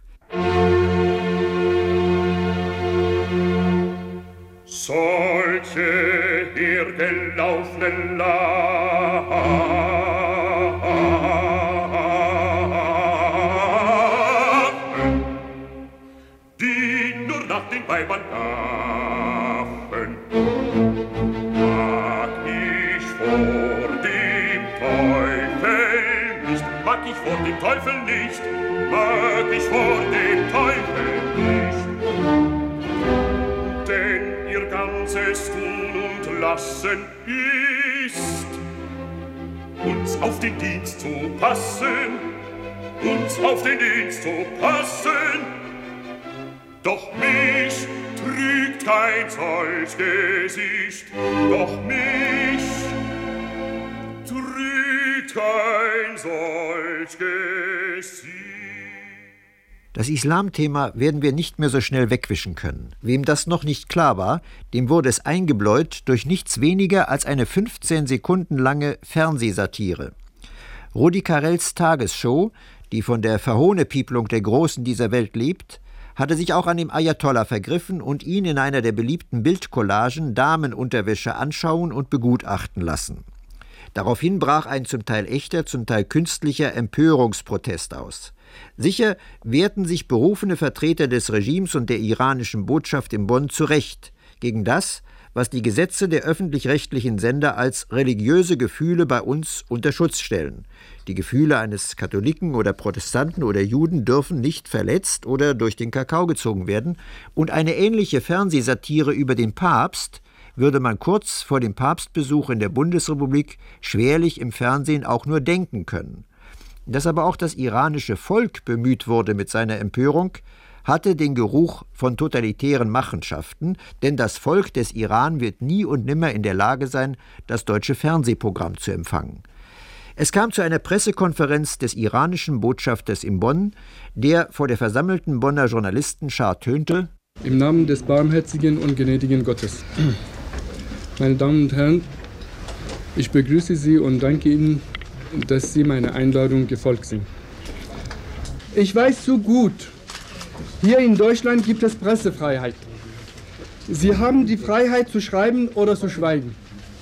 Solche hergelaufenen Larven, nach den Weibern gaffen, mag ich vor dem Teufel nicht, mag ich vor dem Teufel nicht, mag ich vor dem Teufel nicht. Denn ihr ganzes Tun und Lassen ist, uns auf den Dienst zu passen, uns auf den Dienst zu passen. Doch mich trügt kein solch Gesicht, doch mich trügt kein solch Gesicht. Das Islamthema werden wir nicht mehr so schnell wegwischen können. Wem das noch nicht klar war, dem wurde es eingebläut durch nichts weniger als eine fünfzehn Sekunden lange Fernsehsatire. Rudi Carrells Tagesshow, die von der Verhohnepiepelung der Großen dieser Welt lebt, hatte sich auch an dem Ayatollah vergriffen und ihn in einer der beliebten Bildcollagen Damenunterwäsche anschauen und begutachten lassen. Daraufhin brach ein zum Teil echter, zum Teil künstlicher Empörungsprotest aus. Sicher wehrten sich berufene Vertreter des Regimes und der iranischen Botschaft in Bonn zu Recht gegen das, was die Gesetze der öffentlich-rechtlichen Sender als religiöse Gefühle bei uns unter Schutz stellen. Die Gefühle eines Katholiken oder Protestanten oder Juden dürfen nicht verletzt oder durch den Kakao gezogen werden, und eine ähnliche Fernsehsatire über den Papst würde man kurz vor dem Papstbesuch in der Bundesrepublik schwerlich im Fernsehen auch nur denken können. Dass aber auch das iranische Volk bemüht wurde mit seiner Empörung, hatte den Geruch von totalitären Machenschaften, denn das Volk des Iran wird nie und nimmer in der Lage sein, das deutsche Fernsehprogramm zu empfangen. Es kam zu einer Pressekonferenz des iranischen Botschafters in Bonn, der vor der versammelten Bonner Journalistenschar tönte: Im Namen des barmherzigen und gnädigen Gottes. Meine Damen und Herren, ich begrüße Sie und danke Ihnen, dass Sie meiner Einladung gefolgt sind. Ich weiß so gut, hier in Deutschland gibt es Pressefreiheit. Sie haben die Freiheit zu schreiben oder zu schweigen.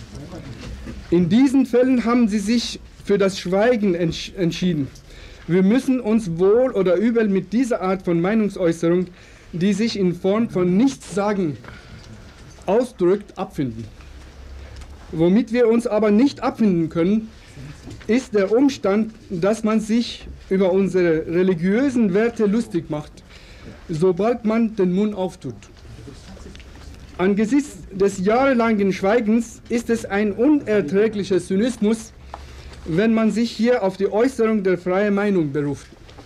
In diesen Fällen haben Sie sich für das Schweigen entsch- entschieden. Wir müssen uns wohl oder übel mit dieser Art von Meinungsäußerung, die sich in Form von Nichtsagen ausdrückt, abfinden. Womit wir uns aber nicht abfinden können, ist der Umstand, dass man sich über unsere religiösen Werte lustig macht, sobald man den Mund auftut. Angesichts des jahrelangen Schweigens ist es ein unerträglicher Zynismus, wenn man sich hier auf die Äußerung der freien Meinung beruft.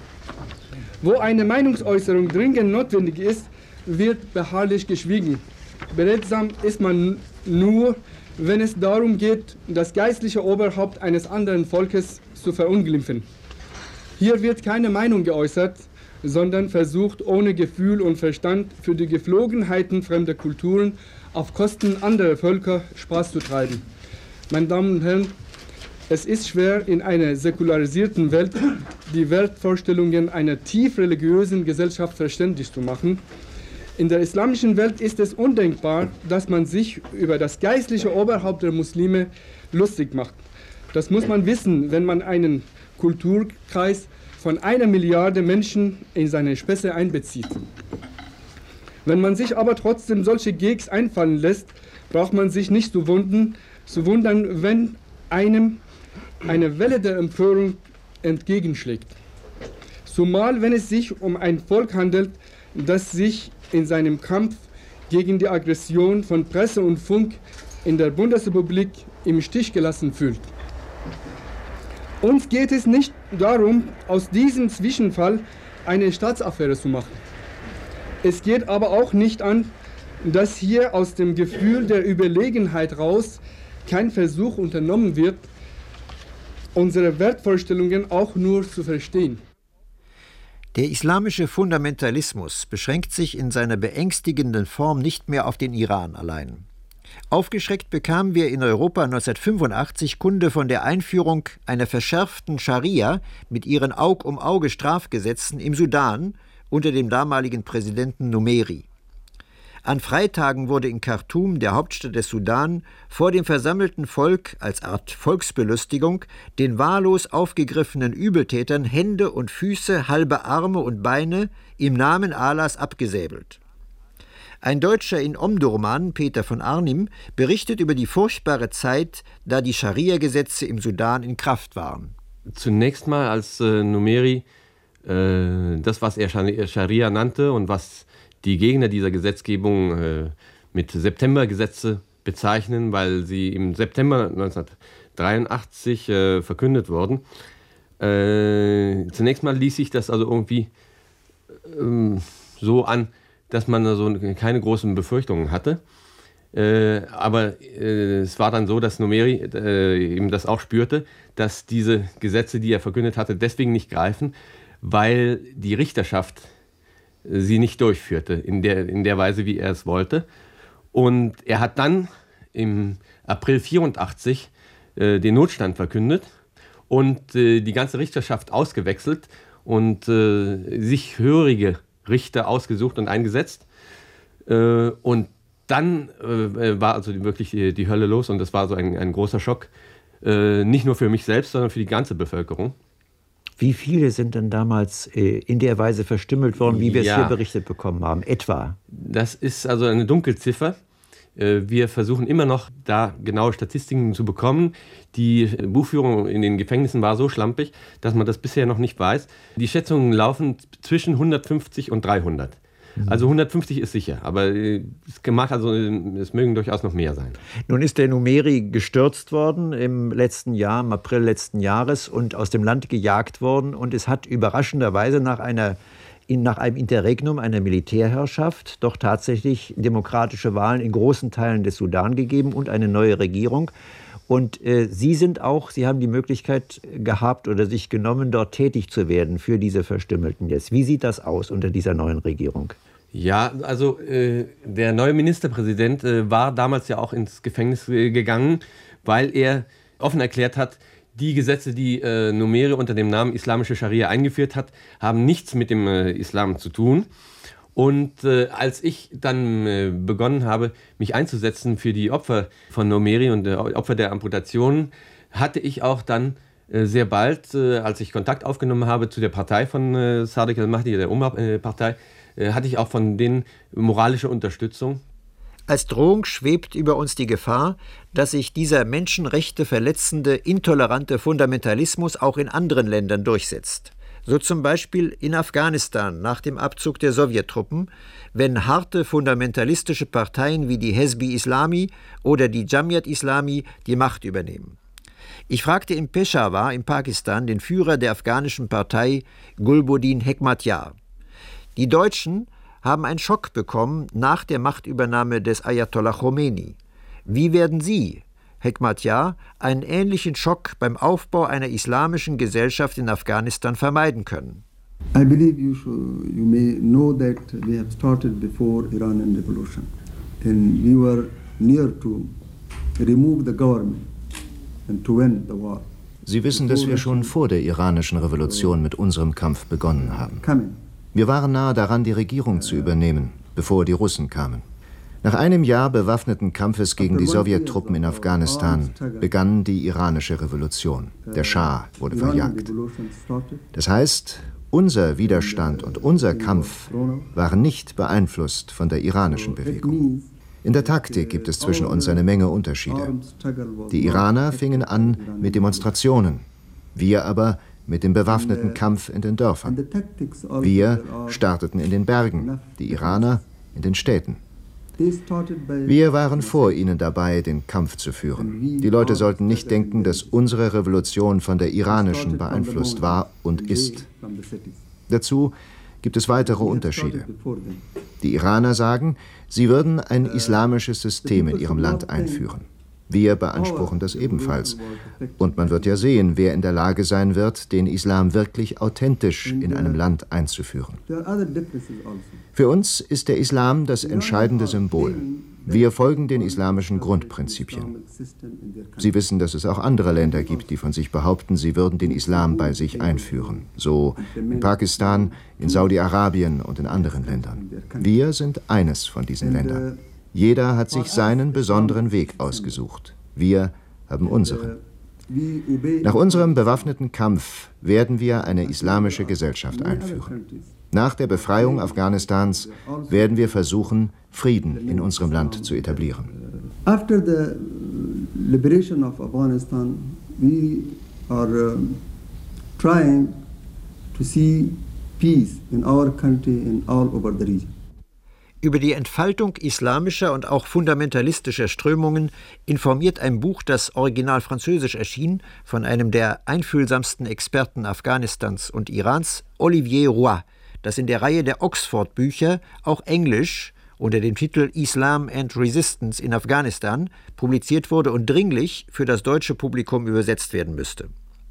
Wo eine Meinungsäußerung dringend notwendig ist, wird beharrlich geschwiegen. Beredsam ist man nur, wenn es darum geht, das geistliche Oberhaupt eines anderen Volkes zu verunglimpfen. Hier wird keine Meinung geäußert, sondern versucht ohne Gefühl und Verstand für die Geflogenheiten fremder Kulturen auf Kosten anderer Völker Spaß zu treiben. Meine Damen und Herren, es ist schwer, in einer säkularisierten Welt die Wertvorstellungen einer tief religiösen Gesellschaft verständlich zu machen. In der islamischen Welt ist es undenkbar, dass man sich über das geistliche Oberhaupt der Muslime lustig macht. Das muss man wissen, wenn man einen Kulturkreis von einer Milliarde Menschen in seine Späße einbezieht. Wenn man sich aber trotzdem solche Gags einfallen lässt, braucht man sich nicht zu wundern, zu wundern, wenn einem eine Welle der Empörung entgegenschlägt. Zumal wenn es sich um ein Volk handelt, das sich in seinem Kampf gegen die Aggression von Presse und Funk in der Bundesrepublik im Stich gelassen fühlt. Uns geht es nicht darum, aus diesem Zwischenfall eine Staatsaffäre zu machen. Es geht aber auch nicht an, dass hier aus dem Gefühl der Überlegenheit raus kein Versuch unternommen wird, unsere Wertvorstellungen auch nur zu verstehen. Der islamische Fundamentalismus beschränkt sich in seiner beängstigenden Form nicht mehr auf den Iran allein. Aufgeschreckt bekamen wir in Europa neunzehnhundertfünfundachtzig Kunde von der Einführung einer verschärften Scharia mit ihren Aug-um-Auge-Strafgesetzen im Sudan unter dem damaligen Präsidenten Numeri. An Freitagen wurde in Khartum, der Hauptstadt des Sudan, vor dem versammelten Volk als Art Volksbelustigung den wahllos aufgegriffenen Übeltätern Hände und Füße, halbe Arme und Beine im Namen Allahs abgesäbelt. Ein Deutscher in Omdurman, Peter von Arnim, berichtet über die furchtbare Zeit, da die Scharia-Gesetze im Sudan in Kraft waren. Zunächst mal, als äh, Numeri äh, das, was er Scharia nannte und was die Gegner dieser Gesetzgebung äh, mit Septembergesetze bezeichnen, weil sie im September neunzehnhundertdreiundachtzig äh, verkündet wurden. Äh, zunächst mal ließ sich das also irgendwie ähm, so an, dass man also keine großen Befürchtungen hatte. Äh, aber äh, es war dann so, dass Numeri äh, eben das auch spürte, dass diese Gesetze, die er verkündet hatte, deswegen nicht greifen, weil die Richterschaft sie nicht durchführte, in der, in der Weise, wie er es wollte. Und er hat dann im April vierundachtzig äh, den Notstand verkündet und äh, die ganze Richterschaft ausgewechselt und äh, sich hörige Richter ausgesucht und eingesetzt. Äh, und dann äh, war also wirklich die, die Hölle los und das war so ein, ein großer Schock, äh, nicht nur für mich selbst, sondern für die ganze Bevölkerung. Wie viele sind denn damals äh, in der Weise verstümmelt worden, wie wir ja. es hier berichtet bekommen haben, etwa? Das ist also eine Dunkelziffer. Äh, wir versuchen immer noch, da genaue Statistiken zu bekommen. Die Buchführung in den Gefängnissen war so schlampig, dass man das bisher noch nicht weiß. Die Schätzungen laufen zwischen hundertfünfzig und dreihundert. Also hundertfünfzig ist sicher, aber es mag also, es mögen durchaus noch mehr sein. Nun ist der Numeri gestürzt worden im letzten Jahr, im April letzten Jahres und aus dem Land gejagt worden und es hat überraschenderweise nach einer nach einem Interregnum einer Militärherrschaft doch tatsächlich demokratische Wahlen in großen Teilen des Sudan gegeben und eine neue Regierung. Und äh, Sie sind auch, Sie haben die Möglichkeit gehabt oder sich genommen, dort tätig zu werden für diese Verstümmelten jetzt. Wie sieht das aus unter dieser neuen Regierung? Ja, also äh, der neue Ministerpräsident äh, war damals ja auch ins Gefängnis äh, gegangen, weil er offen erklärt hat, die Gesetze, die äh, Numeri unter dem Namen Islamische Scharia eingeführt hat, haben nichts mit dem äh, Islam zu tun. Und äh, als ich dann äh, begonnen habe, mich einzusetzen für die Opfer von Numeri und äh, Opfer der Amputationen, hatte ich auch dann äh, sehr bald, äh, als ich Kontakt aufgenommen habe zu der Partei von äh, Sadiq al-Mahdi, der Umar-Partei, äh, hatte ich auch von denen moralische Unterstützung. Als Drohung schwebt über uns die Gefahr, dass sich dieser Menschenrechte verletzende, intolerante Fundamentalismus auch in anderen Ländern durchsetzt. So zum Beispiel in Afghanistan nach dem Abzug der Sowjettruppen, wenn harte fundamentalistische Parteien wie die Hezb-i Islami oder die Jamiat Islami die Macht übernehmen. Ich fragte in Peshawar in Pakistan den Führer der afghanischen Partei Gulbuddin Hekmatyar. Die Deutschen haben einen Schock bekommen nach der Machtübernahme des Ayatollah Khomeini. Wie werden Sie, Hekmatyar, einen ähnlichen Schock beim Aufbau einer islamischen Gesellschaft in Afghanistan vermeiden können? I believe you should, you may know that we have started before Iranian revolution, and we were near to remove the government and to win the war. Sie wissen, dass wir schon vor der iranischen Revolution mit unserem Kampf begonnen haben. Wir waren nahe daran, die Regierung zu übernehmen, bevor die Russen kamen. Nach einem Jahr bewaffneten Kampfes gegen die Sowjettruppen in Afghanistan begann die iranische Revolution. Der Schah wurde verjagt. Das heißt, unser Widerstand und unser Kampf waren nicht beeinflusst von der iranischen Bewegung. In der Taktik gibt es zwischen uns eine Menge Unterschiede. Die Iraner fingen an mit Demonstrationen, wir aber mit dem bewaffneten Kampf in den Dörfern. Wir starteten in den Bergen, die Iraner in den Städten. Wir waren vor ihnen dabei, den Kampf zu führen. Die Leute sollten nicht denken, dass unsere Revolution von der iranischen beeinflusst war und ist. Dazu gibt es weitere Unterschiede. Die Iraner sagen, sie würden ein islamisches System in ihrem Land einführen. Wir beanspruchen das ebenfalls. Und man wird ja sehen, wer in der Lage sein wird, den Islam wirklich authentisch in einem Land einzuführen. Für uns ist der Islam das entscheidende Symbol. Wir folgen den islamischen Grundprinzipien. Sie wissen, dass es auch andere Länder gibt, die von sich behaupten, sie würden den Islam bei sich einführen. So in Pakistan, in Saudi-Arabien und in anderen Ländern. Wir sind eines von diesen Ländern. Jeder hat sich seinen besonderen Weg ausgesucht. Wir haben unseren. Nach unserem bewaffneten Kampf werden wir eine islamische Gesellschaft einführen. Nach der Befreiung Afghanistans werden wir versuchen, Frieden in unserem Land zu etablieren. After the liberation of Afghanistan, we are um, trying to see peace in our country and all over the region. Über die Entfaltung islamischer und auch fundamentalistischer Strömungen informiert ein Buch, das original französisch erschien, von einem der einfühlsamsten Experten Afghanistans und Irans, Olivier Roy, das in der Reihe der Oxford-Bücher auch englisch unter dem Titel Islam and Resistance in Afghanistan publiziert wurde und dringlich für das deutsche Publikum übersetzt werden müsste.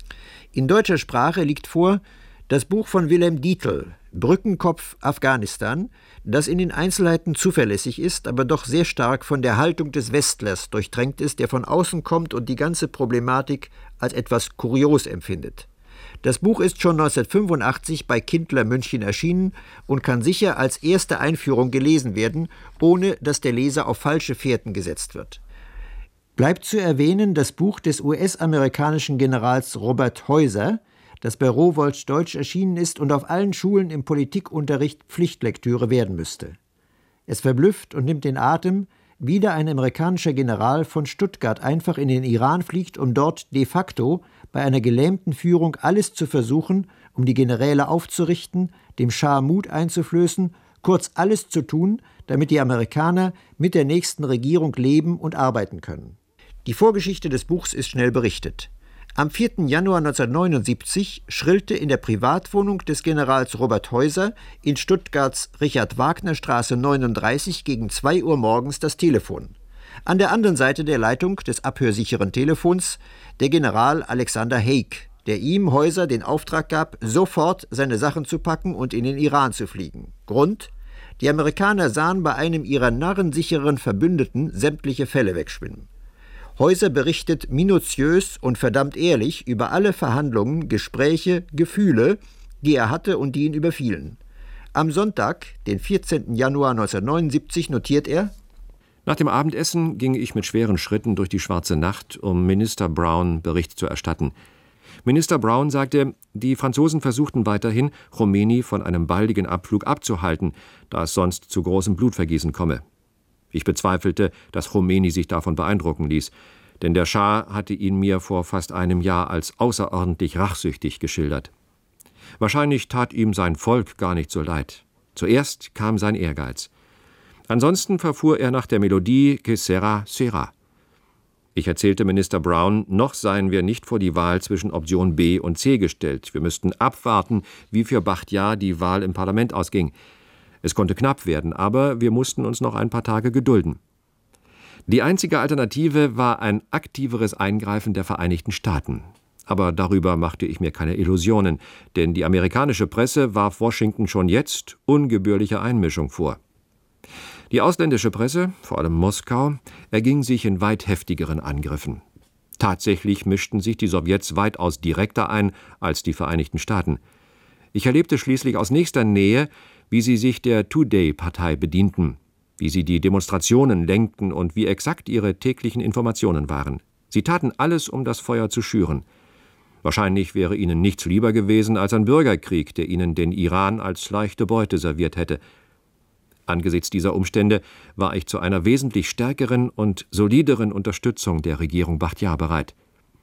In deutscher Sprache liegt vor das Buch von Wilhelm Dietl, Brückenkopf Afghanistan, das in den Einzelheiten zuverlässig ist, aber doch sehr stark von der Haltung des Westlers durchtränkt ist, der von außen kommt und die ganze Problematik als etwas kurios empfindet. Das Buch ist schon neunzehnhundertfünfundachtzig bei Kindler München erschienen und kann sicher als erste Einführung gelesen werden, ohne dass der Leser auf falsche Fährten gesetzt wird. Bleibt zu erwähnen das Buch des U S-amerikanischen Generals Robert Heuser, das bei Rowohlt Deutsch erschienen ist und auf allen Schulen im Politikunterricht Pflichtlektüre werden müsste. Es verblüfft und nimmt den Atem, wie da ein amerikanischer General von Stuttgart einfach in den Iran fliegt, um dort de facto bei einer gelähmten Führung alles zu versuchen, um die Generäle aufzurichten, dem Schah Mut einzuflößen, kurz alles zu tun, damit die Amerikaner mit der nächsten Regierung leben und arbeiten können. Die Vorgeschichte des Buchs ist schnell berichtet. Am vierten Januar neunzehnhundertneunundsiebzig schrillte in der Privatwohnung des Generals Robert Heuser in Stuttgarts Richard-Wagner-Straße neununddreißig gegen zwei Uhr morgens das Telefon. An der anderen Seite der Leitung des abhörsicheren Telefons der General Alexander Haig, der ihm Heuser den Auftrag gab, sofort seine Sachen zu packen und in den Iran zu fliegen. Grund: Die Amerikaner sahen bei einem ihrer narrensicheren Verbündeten sämtliche Fälle wegschwimmen. Heuser berichtet minutiös und verdammt ehrlich über alle Verhandlungen, Gespräche, Gefühle, die er hatte und die ihn überfielen. Am Sonntag, den vierzehnten Januar neunzehnhundertneunundsiebzig, notiert er: Nach dem Abendessen ging ich mit schweren Schritten durch die schwarze Nacht, um Minister Brown Bericht zu erstatten. Minister Brown sagte, die Franzosen versuchten weiterhin, Khomeini von einem baldigen Abflug abzuhalten, da es sonst zu großem Blutvergießen komme. Ich bezweifelte, dass Khomeini sich davon beeindrucken ließ, denn der Schah hatte ihn mir vor fast einem Jahr als außerordentlich rachsüchtig geschildert. Wahrscheinlich tat ihm sein Volk gar nicht so leid. Zuerst kam sein Ehrgeiz. Ansonsten verfuhr er nach der Melodie Que sera, sera. Ich erzählte Minister Brown, noch seien wir nicht vor die Wahl zwischen Option B und C gestellt. Wir müssten abwarten, wie für Bachtiar die Wahl im Parlament ausging. Es konnte knapp werden, aber wir mussten uns noch ein paar Tage gedulden. Die einzige Alternative war ein aktiveres Eingreifen der Vereinigten Staaten. Aber darüber machte ich mir keine Illusionen, denn die amerikanische Presse warf Washington schon jetzt ungebührliche Einmischung vor. Die ausländische Presse, vor allem Moskau, erging sich in weit heftigeren Angriffen. Tatsächlich mischten sich die Sowjets weitaus direkter ein als die Vereinigten Staaten. Ich erlebte schließlich aus nächster Nähe, wie sie sich der Today-Partei bedienten, wie sie die Demonstrationen lenkten und wie exakt ihre täglichen Informationen waren. Sie taten alles, um das Feuer zu schüren. Wahrscheinlich wäre ihnen nichts lieber gewesen als ein Bürgerkrieg, der ihnen den Iran als leichte Beute serviert hätte. Angesichts dieser Umstände war ich zu einer wesentlich stärkeren und solideren Unterstützung der Regierung Bachtiar bereit.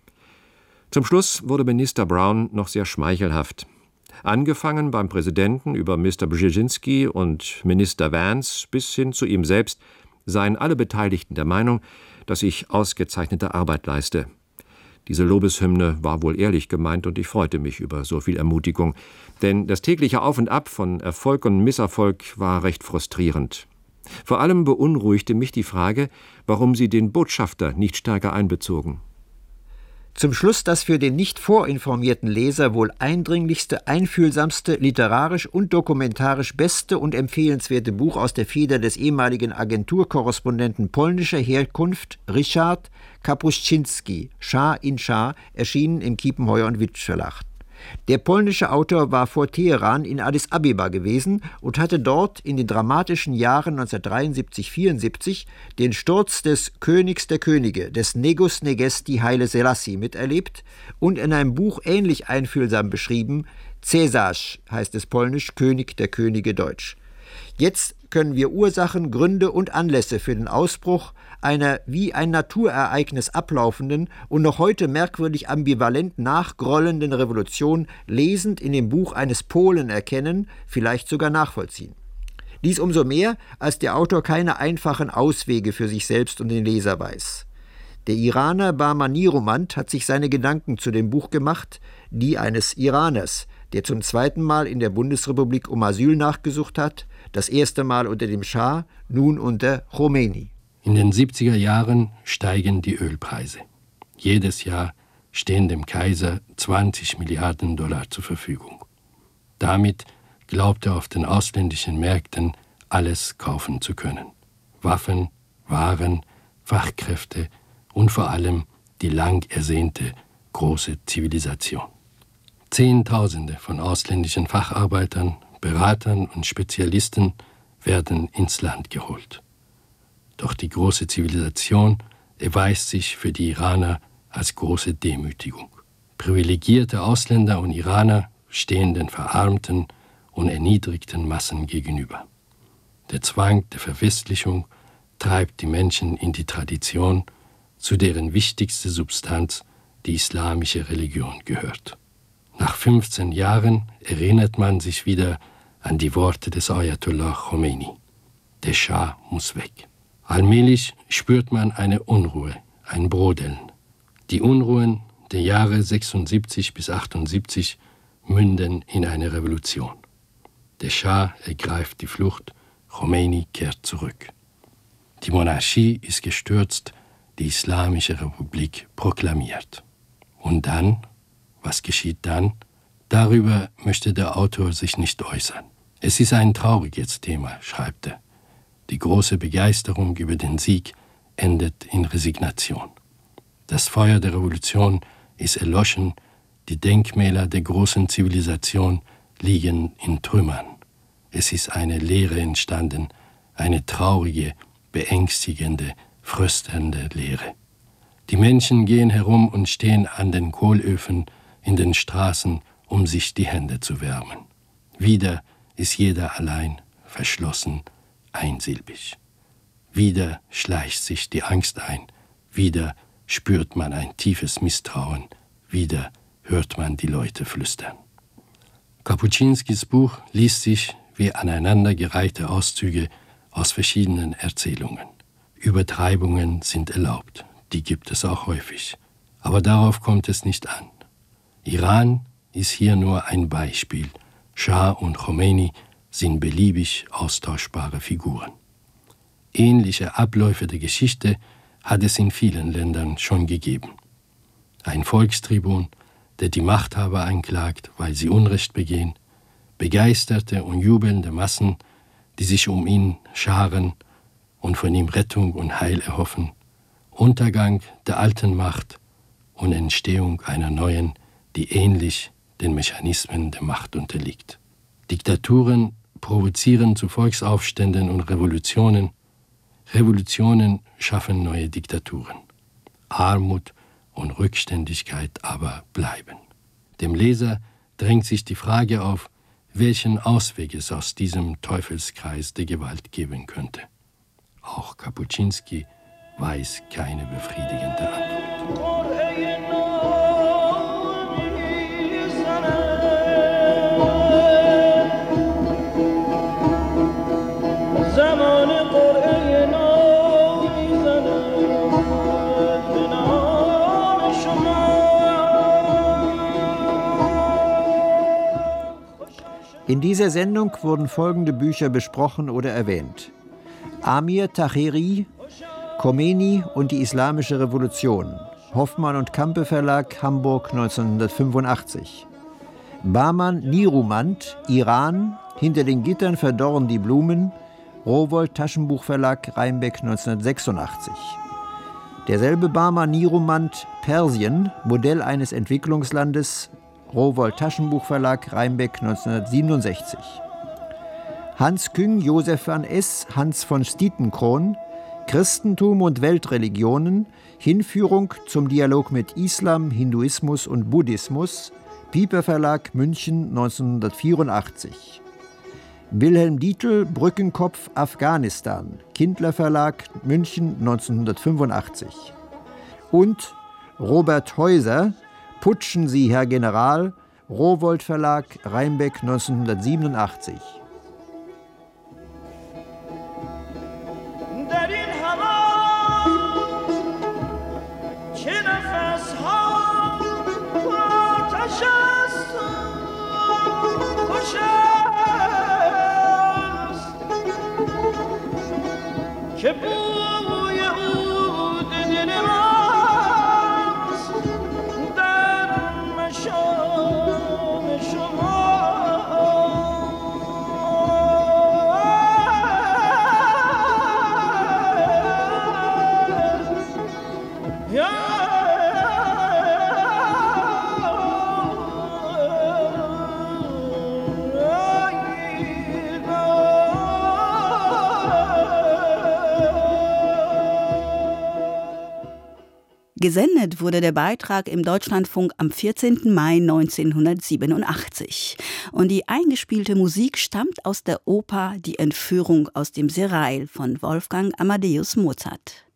Zum Schluss wurde Minister Brown noch sehr schmeichelhaft. Angefangen beim Präsidenten über Mister Brzezinski und Minister Vance bis hin zu ihm selbst seien alle Beteiligten der Meinung, dass ich ausgezeichnete Arbeit leiste. Diese Lobeshymne war wohl ehrlich gemeint und ich freute mich über so viel Ermutigung, denn das tägliche Auf und Ab von Erfolg und Misserfolg war recht frustrierend. Vor allem beunruhigte mich die Frage, warum sie den Botschafter nicht stärker einbezogen. Zum Schluss das für den nicht vorinformierten Leser wohl eindringlichste, einfühlsamste, literarisch und dokumentarisch beste und empfehlenswerte Buch aus der Feder des ehemaligen Agenturkorrespondenten polnischer Herkunft Ryszard Kapuscinski, Schah in Schah, erschienen im Kiepenheuer und Witsch Verlag. Der polnische Autor war vor Teheran in Addis Abeba gewesen und hatte dort in den dramatischen Jahren neunzehnhundertdreiundsiebzig vierundsiebzig den Sturz des Königs der Könige, des Negus Negesti Haile Selassie, miterlebt und in einem Buch ähnlich einfühlsam beschrieben, Cäsarz heißt es polnisch, König der Könige deutsch. Jetzt können wir Ursachen, Gründe und Anlässe für den Ausbruch einer wie ein Naturereignis ablaufenden und noch heute merkwürdig ambivalent nachgrollenden Revolution lesend in dem Buch eines Polen erkennen, vielleicht sogar nachvollziehen. Dies umso mehr, als der Autor keine einfachen Auswege für sich selbst und den Leser weiß. Der Iraner Bahman Niromand hat sich seine Gedanken zu dem Buch gemacht, die eines Iraners, der zum zweiten Mal in der Bundesrepublik um Asyl nachgesucht hat, das erste Mal unter dem Schah, nun unter Khomeini. In den siebziger Jahren steigen die Ölpreise. Jedes Jahr stehen dem Kaiser zwanzig Milliarden Dollar zur Verfügung. Damit glaubt er auf den ausländischen Märkten alles kaufen zu können. Waffen, Waren, Fachkräfte und vor allem die lang ersehnte große Zivilisation. Zehntausende von ausländischen Facharbeitern, Beratern und Spezialisten werden ins Land geholt. Doch die große Zivilisation erweist sich für die Iraner als große Demütigung. Privilegierte Ausländer und Iraner stehen den verarmten und erniedrigten Massen gegenüber. Der Zwang der Verwestlichung treibt die Menschen in die Tradition, zu deren wichtigste Substanz die islamische Religion gehört. Nach fünfzehn Jahren erinnert man sich wieder an die Worte des Ayatollah Khomeini. Der Schah muss weg. Allmählich spürt man eine Unruhe, ein Brodeln. Die Unruhen der Jahre sechsundsiebzig bis achtundsiebzig münden in eine Revolution. Der Schah ergreift die Flucht, Khomeini kehrt zurück. Die Monarchie ist gestürzt, die Islamische Republik proklamiert. Und dann, was geschieht dann? Darüber möchte der Autor sich nicht äußern. Es ist ein trauriges Thema, schreibt er. Die große Begeisterung über den Sieg endet in Resignation. Das Feuer der Revolution ist erloschen, die Denkmäler der großen Zivilisation liegen in Trümmern. Es ist eine Leere entstanden, eine traurige, beängstigende, fröstelnde Leere. Die Menschen gehen herum und stehen an den Kohlöfen in den Straßen, um sich die Hände zu wärmen. Wieder ist jeder allein, verschlossen, einsilbig. Wieder schleicht sich die Angst ein, wieder spürt man ein tiefes Misstrauen, wieder hört man die Leute flüstern. Kapuscinskis Buch liest sich wie aneinandergereihte Auszüge aus verschiedenen Erzählungen. Übertreibungen sind erlaubt, die gibt es auch häufig. Aber darauf kommt es nicht an. Iran ist hier nur ein Beispiel. Schah und Khomeini sind beliebig austauschbare Figuren. Ähnliche Abläufe der Geschichte hat es in vielen Ländern schon gegeben. Ein Volkstribun, der die Machthaber anklagt, weil sie Unrecht begehen, begeisterte und jubelnde Massen, die sich um ihn scharen und von ihm Rettung und Heil erhoffen, Untergang der alten Macht und Entstehung einer neuen, die ähnlich den Mechanismen der Macht unterliegt. Diktaturen provozieren zu Volksaufständen und Revolutionen. Revolutionen schaffen neue Diktaturen. Armut und Rückständigkeit aber bleiben. Dem Leser drängt sich die Frage auf, welchen Ausweg es aus diesem Teufelskreis der Gewalt geben könnte. Auch Kapuscinski weiß keine befriedigende Antwort. In dieser Sendung wurden folgende Bücher besprochen oder erwähnt: Amir Taheri, Khomeini und die Islamische Revolution, Hoffmann und Campe Verlag, Hamburg neunzehnhundertfünfundachtzig. Bahman Nirumand, Iran, Hinter den Gittern verdorren die Blumen, Rowohlt Taschenbuchverlag, Rheinbeck neunzehnhundertsechsundachtzig. Derselbe Bahman Nirumand, Persien, Modell eines Entwicklungslandes, Rowohlt Taschenbuchverlag, Rheinbeck neunzehnhundertsiebenundsechzig. Hans Küng, Josef van S., Hans von Stietenkron, Christentum und Weltreligionen, Hinführung zum Dialog mit Islam, Hinduismus und Buddhismus, Piper Verlag, München neunzehnhundertvierundachtzig. Wilhelm Dietl, Brückenkopf, Afghanistan, Kindler Verlag, München neunzehnhundertfünfundachtzig. Und Robert Heuser, Putschen Sie, Herr General, Rowohlt Verlag, Rheinbeck neunzehnhundertsiebenundachtzig. Gesendet wurde der Beitrag im Deutschlandfunk am vierzehnten Mai neunzehnhundertsiebenundachtzig. Und die eingespielte Musik stammt aus der Oper Die Entführung aus dem Serail von Wolfgang Amadeus Mozart.